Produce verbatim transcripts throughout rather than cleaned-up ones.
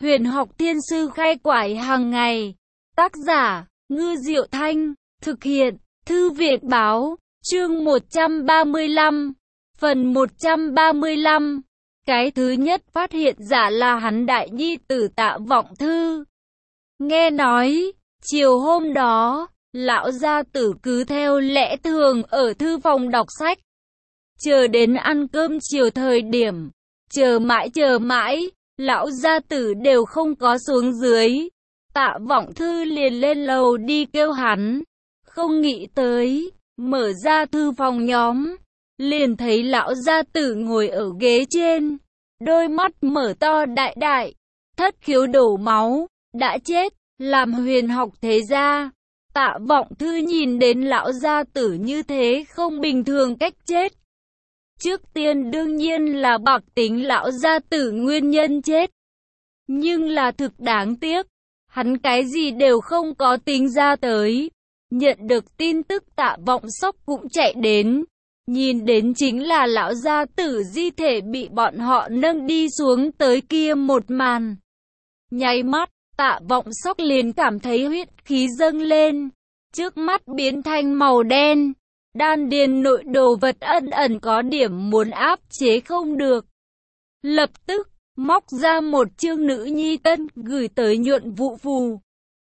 Huyền học thiên sư khai quải hàng ngày. Tác giả, Ngư Diệu Thanh. Thực hiện, Thư viện báo. Chương một trăm ba mươi lăm. Phần một trăm ba mươi lăm. Cái thứ nhất phát hiện giả là hắn đại nhi tử Tạ Vọng Thư. Nghe nói, chiều hôm đó, lão gia tử cứ theo lẽ thường ở thư phòng đọc sách. Chờ đến ăn cơm chiều thời điểm, chờ mãi chờ mãi, lão gia tử đều không có xuống dưới. Tạ Vọng Thư liền lên lầu đi kêu hắn, không nghĩ tới, mở ra thư phòng nhóm, liền thấy lão gia tử ngồi ở ghế trên, đôi mắt mở to đại đại, thất khiếu đổ máu, đã chết, làm huyền học thế gia. Tạ Vọng Thư nhìn đến lão gia tử như thế không bình thường cách chết. Trước tiên đương nhiên là bạc tính lão gia tử nguyên nhân chết. Nhưng là thực đáng tiếc, hắn cái gì đều không có tính ra tới. Nhận được tin tức Tạ Vọng Sóc cũng chạy đến. Nhìn đến chính là lão gia tử di thể bị bọn họ nâng đi xuống tới kia một màn. Nháy mắt, Tạ Vọng Sóc liền cảm thấy huyết khí dâng lên. Trước mắt biến thành màu đen. Đan điền nội đồ vật ẩn ẩn có điểm muốn áp chế không được. Lập tức, móc ra một chương nữ nhi tân gửi tới nhuận vụ phù.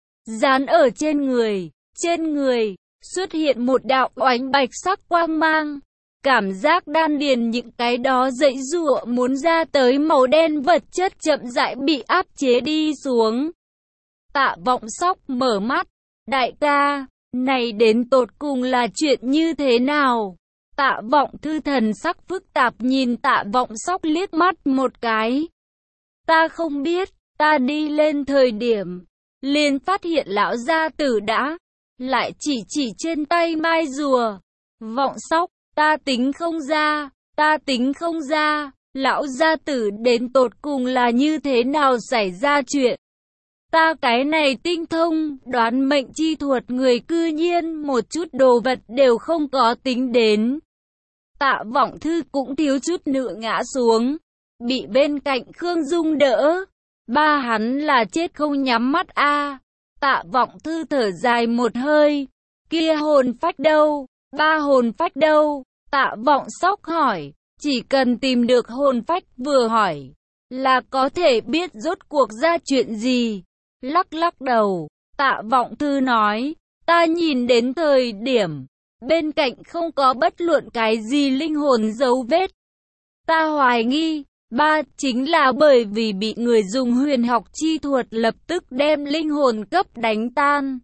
Dán ở trên người, trên người, xuất hiện một đạo oánh bạch sắc quang mang. Cảm giác đan điền những cái đó dậy dụa muốn ra tới màu đen vật chất chậm rãi bị áp chế đi xuống. Tạ Vọng Sóc mở mắt, đại ca, này đến tột cùng là chuyện như thế nào? Tạ Vọng Thư thần sắc phức tạp nhìn Tạ Vọng Sóc liếc mắt một cái. Ta không biết, ta đi lên thời điểm, liền phát hiện lão gia tử đã, lại chỉ chỉ trên tay mai rùa. Vọng Sóc, ta tính không ra, ta tính không ra, lão gia tử đến tột cùng là như thế nào xảy ra chuyện. Ta cái này tinh thông, đoán mệnh chi thuật người cư nhiên một chút đồ vật đều không có tính đến. Tạ Vọng Thư cũng thiếu chút nữa ngã xuống, bị bên cạnh Khương Dung đỡ. Ba hắn là chết không nhắm mắt a. À. Tạ Vọng Thư thở dài một hơi, kia hồn phách đâu, ba hồn phách đâu? Tạ Vọng Sóc hỏi, chỉ cần tìm được hồn phách vừa hỏi, là có thể biết rốt cuộc ra chuyện gì. Lắc lắc đầu, Tạ Vọng Thư nói, ta nhìn đến thời điểm, bên cạnh không có bất luận cái gì linh hồn dấu vết. Ta hoài nghi, ba chính là bởi vì bị người dùng huyền học chi thuật lập tức đem linh hồn cấp đánh tan.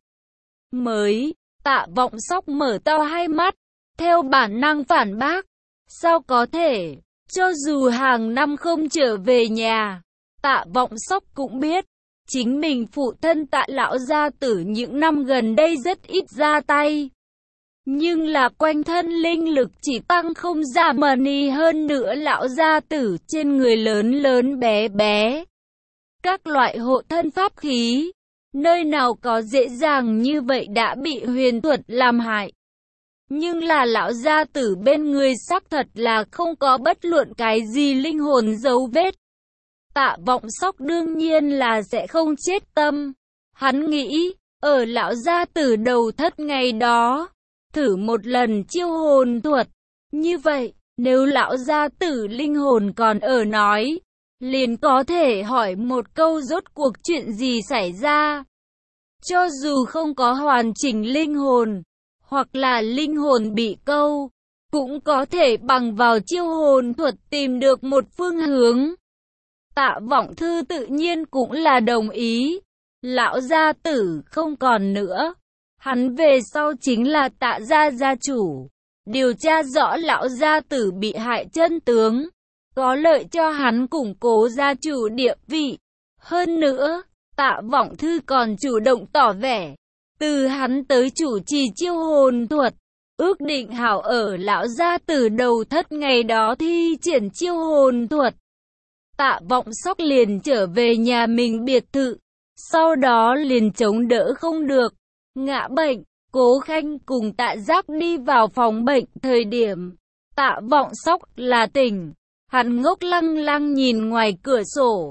Mới, Tạ Vọng Sóc mở to hai mắt, theo bản năng phản bác, sao có thể, cho dù hàng năm không trở về nhà, Tạ Vọng Sóc cũng biết. Chính mình phụ thân Tạ lão gia tử những năm gần đây rất ít ra tay. Nhưng là quanh thân linh lực chỉ tăng không giảm mà ni hơn nữa lão gia tử trên người lớn lớn bé bé. Các loại hộ thân pháp khí, nơi nào có dễ dàng như vậy đã bị huyền thuật làm hại. Nhưng là lão gia tử bên người xác thật là không có bất luận cái gì linh hồn dấu vết. Tạ Vọng Sóc đương nhiên là sẽ không chết tâm. Hắn nghĩ, ở lão gia tử đầu thất ngày đó, thử một lần chiêu hồn thuật. Như vậy, nếu lão gia tử linh hồn còn ở nói, liền có thể hỏi một câu rốt cuộc chuyện gì xảy ra. Cho dù không có hoàn chỉnh linh hồn, hoặc là linh hồn bị câu, cũng có thể bằng vào chiêu hồn thuật tìm được một phương hướng. Tạ Vọng Thư tự nhiên cũng là đồng ý. Lão gia tử không còn nữa. Hắn về sau chính là Tạ gia gia chủ. Điều tra rõ lão gia tử bị hại chân tướng. Có lợi cho hắn củng cố gia chủ địa vị. Hơn nữa, Tạ Vọng Thư còn chủ động tỏ vẻ. Từ hắn tới chủ trì chiêu hồn thuật. Ước định hảo ở lão gia tử đầu thất ngày đó thi triển chiêu hồn thuật. Tạ Vọng Sóc liền trở về nhà mình biệt thự, sau đó liền chống đỡ không được, ngã bệnh. Cố Khanh cùng Tạ Giác đi vào phòng bệnh thời điểm, Tạ Vọng Sóc là tỉnh, hắn ngốc lăng lăng nhìn ngoài cửa sổ,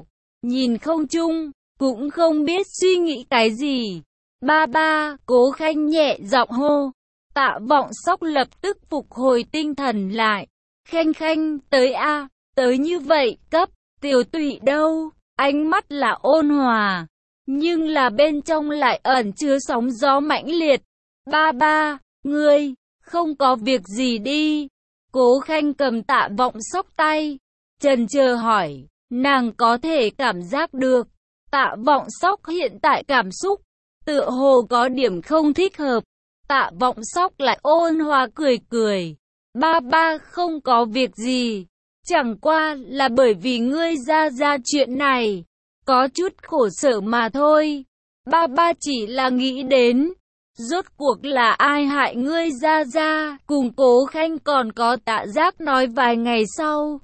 nhìn không chung, cũng không biết suy nghĩ cái gì. Ba ba, Cố Khanh nhẹ giọng hô. Tạ Vọng Sóc lập tức phục hồi tinh thần lại. Khanh Khanh, tới a, tới như vậy, cấp, Tiểu Tụy đâu? Ánh mắt là ôn hòa, nhưng là bên trong lại ẩn chứa sóng gió mãnh liệt. Ba ba, ngươi, không có việc gì đi. Cố Khanh cầm Tạ Vọng Sóc tay, chần chờ hỏi, nàng có thể cảm giác được. Tạ Vọng Sóc hiện tại cảm xúc, tựa hồ có điểm không thích hợp. Tạ Vọng Sóc lại ôn hòa cười cười. Ba ba không có việc gì. Chẳng qua là bởi vì ngươi ra ra chuyện này. Có chút khổ sở mà thôi. Ba ba chỉ là nghĩ đến. Rốt cuộc là ai hại ngươi ra ra. Cùng Cố Khanh còn có Tạ Giác nói vài ngày sau.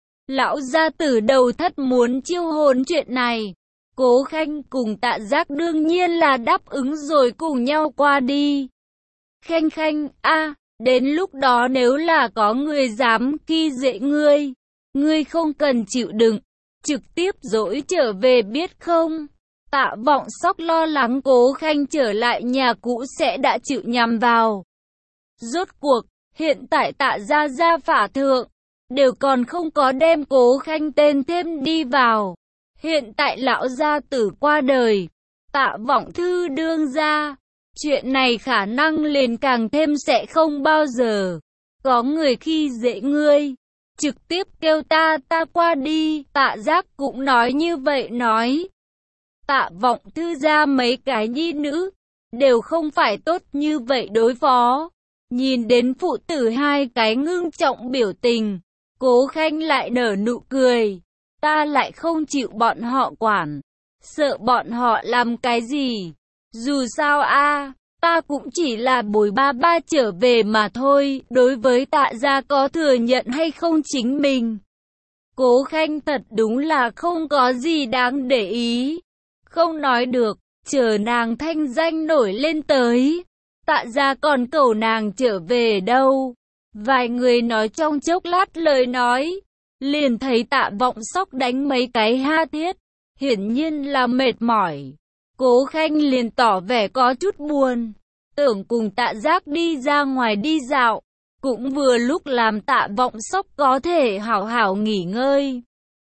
Lão gia tử đầu thất muốn chiêu hồn chuyện này. Cố Khanh cùng Tạ Giác đương nhiên là đáp ứng rồi cùng nhau qua đi. Khanh Khanh, a, đến lúc đó nếu là có người dám khi dễ ngươi, ngươi không cần chịu đựng, trực tiếp dỗi trở về biết không? Tạ Vọng Sóc lo lắng Cố Khanh trở lại nhà cũ sẽ đã chịu nhầm vào. Rốt cuộc, hiện tại Tạ gia gia phả thượng, đều còn không có đem Cố Khanh tên thêm đi vào. Hiện tại lão gia tử qua đời, Tạ Vọng Thư đương ra. Chuyện này khả năng liền càng thêm sẽ không bao giờ có người khi dễ ngươi. Trực tiếp kêu ta ta qua đi. Tạ Giác cũng nói như vậy nói. Tạ Vọng Thư ra mấy cái nhi nữ đều không phải tốt như vậy đối phó. Nhìn đến phụ tử hai cái ngưng trọng biểu tình, Cố Khanh lại nở nụ cười. Ta lại không chịu bọn họ quản, sợ bọn họ làm cái gì. Dù sao a, ta cũng chỉ là bồi ba ba trở về mà thôi. Đối với Tạ gia có thừa nhận hay không chính mình, Cố Khanh thật đúng là không có gì đáng để ý. Không nói được, chờ nàng thanh danh nổi lên tới, Tạ gia còn cầu nàng trở về đâu. Vài người nói trong chốc lát lời nói, liền thấy Tạ Vọng Sóc đánh mấy cái ha thiết, hiển nhiên là mệt mỏi. Cố Khanh liền tỏ vẻ có chút buồn, tưởng cùng Tạ Giác đi ra ngoài đi dạo, cũng vừa lúc làm Tạ Vọng Sóc có thể hảo hảo nghỉ ngơi.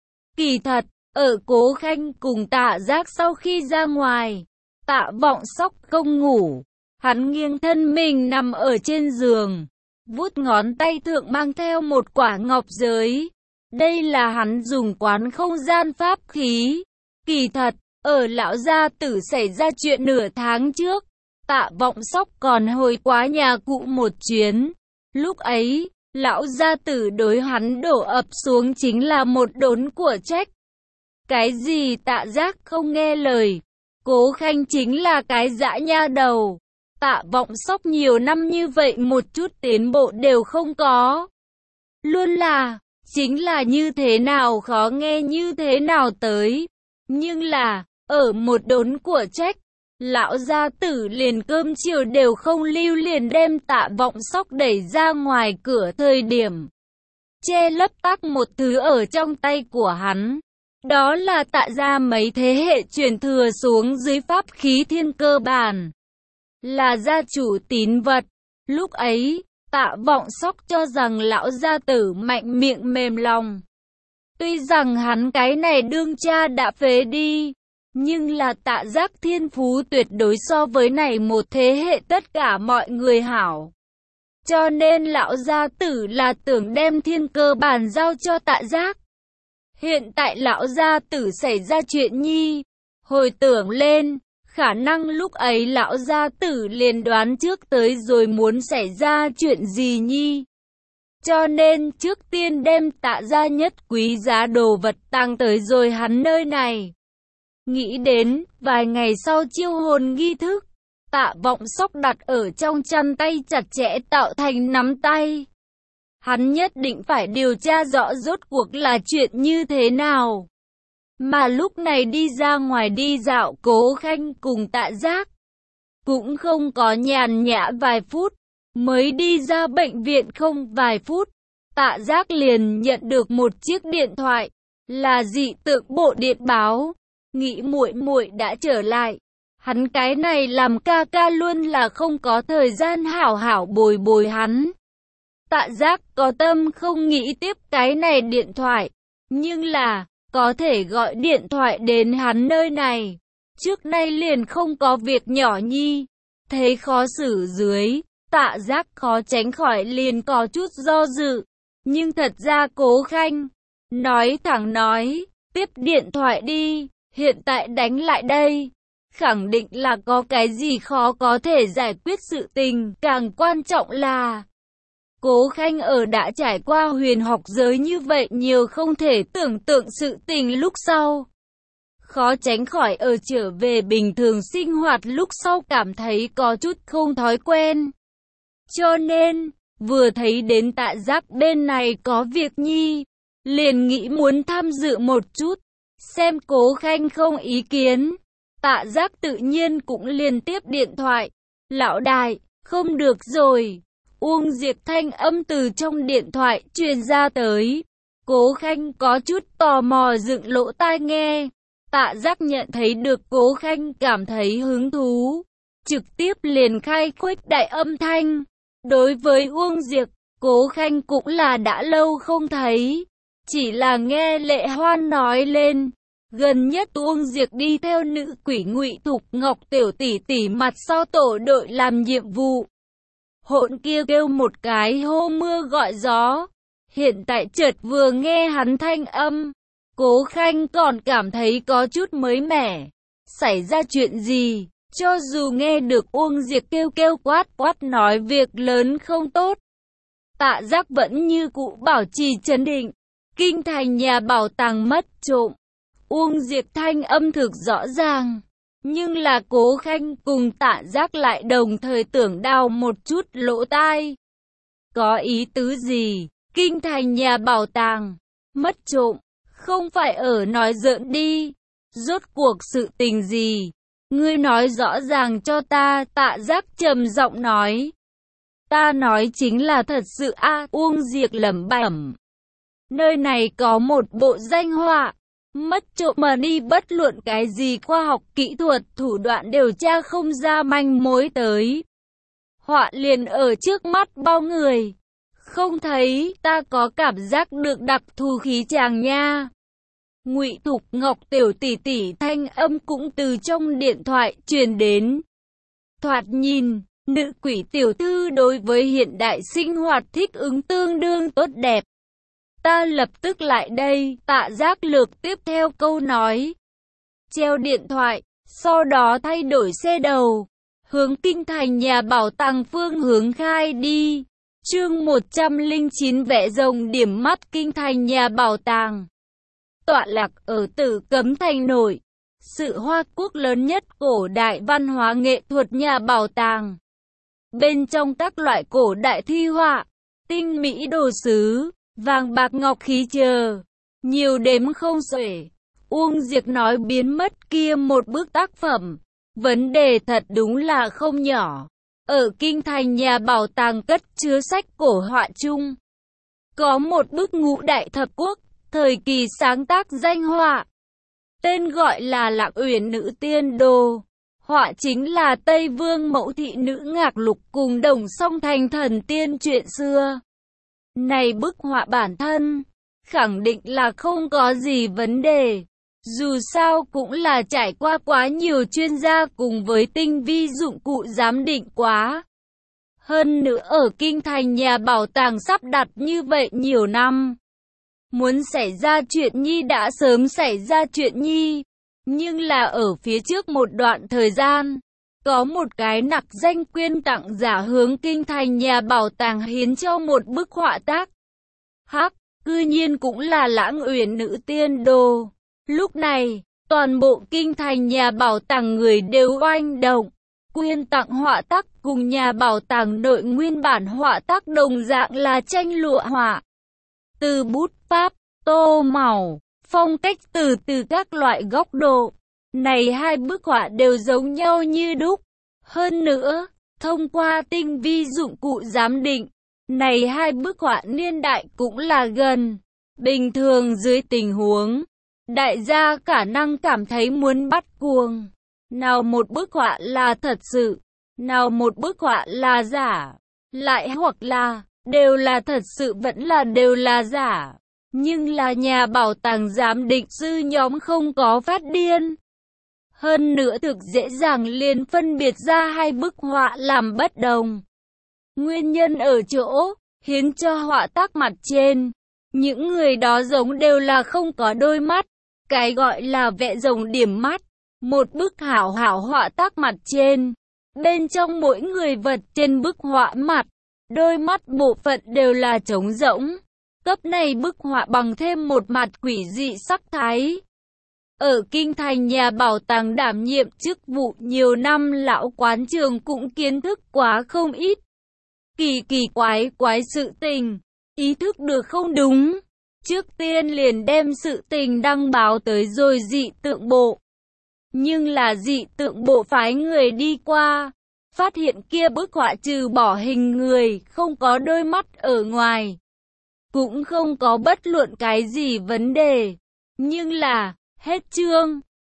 Kỳ thật, ở Cố Khanh cùng Tạ Giác sau khi ra ngoài, Tạ Vọng Sóc không ngủ, hắn nghiêng thân mình nằm ở trên giường, vuốt ngón tay thượng mang theo một quả ngọc giới. Đây là hắn dùng quán không gian pháp khí. Kỳ thật, ở lão gia tử xảy ra chuyện nửa tháng trước, Tạ Vọng Sóc còn hồi quá nhà cụ một chuyến. Lúc ấy, lão gia tử đối hắn đổ ập xuống chính là một đốn của trách. Cái gì Tạ Giác không nghe lời, Cố Khanh chính là cái dã nha đầu. Tạ Vọng Sóc nhiều năm như vậy một chút tiến bộ đều không có. Luôn là, chính là như thế nào khó nghe như thế nào tới. Nhưng là, ở một đốn của trách, lão gia tử liền cơm chiều đều không lưu liền đem Tạ Vọng Sóc đẩy ra ngoài cửa thời điểm. Che lấp tắc một thứ ở trong tay của hắn. Đó là Tạ gia mấy thế hệ truyền thừa xuống dưới pháp khí thiên cơ bản. Là gia chủ tín vật. Lúc ấy, Tạ Vọng Sóc cho rằng lão gia tử mạnh miệng mềm lòng. Tuy rằng hắn cái này đương cha đã phế đi, nhưng là Tạ Giác thiên phú tuyệt đối so với này một thế hệ tất cả mọi người hảo. Cho nên lão gia tử là tưởng đem thiên cơ bản giao cho Tạ Giác. Hiện tại lão gia tử xảy ra chuyện nhi, hồi tưởng lên, khả năng lúc ấy lão gia tử liền đoán trước tới rồi muốn xảy ra chuyện gì nhi. Cho nên trước tiên đem Tạ gia nhất quý giá đồ vật tàng tới rồi hắn nơi này. Nghĩ đến, vài ngày sau chiêu hồn nghi thức, Tạ Vọng Sóc đặt ở trong chăn tay chặt chẽ tạo thành nắm tay. Hắn nhất định phải điều tra rõ rốt cuộc là chuyện như thế nào. Mà lúc này đi ra ngoài đi dạo Cố Khanh cùng Tạ Giác, cũng không có nhàn nhã vài phút, mới đi ra bệnh viện không vài phút, Tạ Giác liền nhận được một chiếc điện thoại. là dị tượng bộ điện báo. Nghĩ muội muội đã trở lại. Hắn cái này làm ca ca luôn là không có thời gian hảo hảo bồi bồi hắn. Tạ Giác có tâm không nghĩ tiếp cái này điện thoại, nhưng là có thể gọi điện thoại đến hắn nơi này. Trước nay liền không có việc nhỏ nhi, thấy khó xử dưới, Tạ Giác khó tránh khỏi liền có chút do dự. Nhưng thật ra Cố Khanh nói thẳng nói, tiếp điện thoại đi, hiện tại đánh lại đây. Khẳng định là có cái gì khó có thể giải quyết sự tình, càng quan trọng là Cố Khanh ở đã trải qua huyền học giới như vậy nhiều không thể tưởng tượng sự tình lúc sau. Khó tránh khỏi ở trở về bình thường sinh hoạt lúc sau cảm thấy có chút không thói quen. Cho nên, vừa thấy đến Tạ Giác bên này có việc nhi, liền nghĩ muốn tham dự một chút, xem Cố Khanh không ý kiến. Tạ Giác tự nhiên cũng liền tiếp điện thoại. Lão đại, không được rồi. Uông Diệp thanh âm từ trong điện thoại truyền ra tới. Cố Khanh có chút tò mò dựng lỗ tai nghe. Tạ Giác nhận thấy được Cố Khanh cảm thấy hứng thú, trực tiếp liền khai khuếch đại âm thanh. Đối với Uông Diệp, Cố Khanh cũng là đã lâu không thấy. Chỉ là nghe Lệ Hoan nói lên, gần nhất Uông Diệp đi theo nữ quỷ Ngụy Thục Ngọc tiểu tỷ tỷ mặt sau tổ đội làm nhiệm vụ. Hỗn kia kêu một cái hô mưa gọi gió. Hiện tại chợt vừa nghe hắn thanh âm, Cố Khanh còn cảm thấy có chút mới mẻ. Xảy ra chuyện gì? Cho dù nghe được Uông Diệp kêu kêu quát quát nói việc lớn không tốt, Tạ Giác vẫn như cũ bảo trì trấn định. Kinh thành nhà bảo tàng mất trộm. Uông Diệp thanh âm thực rõ ràng. Nhưng là Cố Khanh cùng Tạ Giác lại đồng thời tưởng đào một chút lỗ tai. Có ý tứ gì? Kinh thành nhà bảo tàng mất trộm, không phải ở nói giỡn đi. Rốt cuộc sự tình gì? Ngươi nói rõ ràng cho ta. Tạ Giác trầm giọng nói. Ta nói chính là thật sự a. À, Uông Diệp lẩm bẩm. Nơi này có một bộ danh họa. Mất trộm mà đi, bất luận cái gì khoa học kỹ thuật thủ đoạn điều tra không ra manh mối tới. Họa liền ở trước mắt bao người. Không thấy, ta có cảm giác được đặc thù khí chàng nha. Ngụy Thục Ngọc tiểu tỷ tỷ thanh âm cũng từ trong điện thoại truyền đến. Thoạt nhìn, nữ quỷ tiểu thư đối với hiện đại sinh hoạt thích ứng tương đương tốt đẹp. Ta lập tức lại đây. Tạ Giác lược tiếp theo câu nói. Treo điện thoại, sau đó thay đổi xe đầu, hướng kinh thành nhà bảo tàng phương hướng khai đi. Chương một trăm lẻ chín vẽ rồng điểm mắt kinh thành nhà bảo tàng. Tọa lạc ở Tử Cấm Thành nổi, sự Hoa Quốc lớn nhất cổ đại văn hóa nghệ thuật nhà bảo tàng. Bên trong các loại cổ đại thi họa, tinh mỹ đồ sứ, vàng bạc ngọc khí chờ, nhiều đếm không xuể. Uông Diệp nói biến mất kia một bức tác phẩm, vấn đề thật đúng là không nhỏ. Ở kinh thành nhà bảo tàng cất chứa sách cổ họa chung, có một bức Ngũ Đại Thập Quốc, thời kỳ sáng tác danh họa. Tên gọi là Lạc Uyển Nữ Tiên Đồ. Họa chính là Tây Vương Mẫu Thị Nữ Ngạc Lục cùng Đồng Song Thành thần tiên chuyện xưa. Này bức họa bản thân, khẳng định là không có gì vấn đề. Dù sao cũng là trải qua quá nhiều chuyên gia cùng với tinh vi dụng cụ giám định quá. Hơn nữa ở kinh thành nhà bảo tàng sắp đặt như vậy nhiều năm. Muốn xảy ra chuyện nhi đã sớm xảy ra chuyện nhi. Nhưng là ở phía trước một đoạn thời gian, có một cái nặc danh quyên tặng giả hướng kinh thành nhà bảo tàng hiến cho một bức họa tác. Hắc, cư nhiên cũng là Lãng Uyển Nữ Tiên Đồ. Lúc này, toàn bộ kinh thành nhà bảo tàng người đều oanh động. Quyên tặng họa tác cùng nhà bảo tàng nội nguyên bản họa tác đồng dạng là tranh lụa họa. Từ bút pháp, tô màu, phong cách từ từ các loại góc độ. Này hai bức họa đều giống nhau như đúc. Hơn nữa, thông qua tinh vi dụng cụ giám định, này hai bức họa niên đại cũng là gần. Bình thường dưới tình huống, đại gia khả năng cảm thấy muốn bắt cuồng. Nào một bức họa là thật sự, nào một bức họa là giả, lại hoặc là đều là thật sự vẫn là đều là giả. Nhưng là nhà bảo tàng giám định sư nhóm không có phát điên. Hơn nữa thực dễ dàng liền phân biệt ra hai bức họa làm bất đồng. Nguyên nhân ở chỗ, khiến cho họa tác mặt trên, những người đó giống đều là không có đôi mắt. Cái gọi là vẽ rồng điểm mắt. Một bức hảo hảo họa tác mặt trên, bên trong mỗi người vật trên bức họa mặt, đôi mắt bộ phận đều là trống rỗng. Cấp này bức họa bằng thêm một mặt quỷ dị sắc thái. Ở kinh thành nhà bảo tàng đảm nhiệm chức vụ nhiều năm, lão quán trường cũng kiến thức quá không ít. Kỳ kỳ quái quái sự tình, ý thức được không đúng. Trước tiên liền đem sự tình đăng báo tới rồi dị tượng bộ. Nhưng là dị tượng bộ phái người đi qua, phát hiện kia bức họa trừ bỏ hình người, không có đôi mắt ở ngoài. Cũng không có bất luận cái gì vấn đề. Nhưng là, hết chương.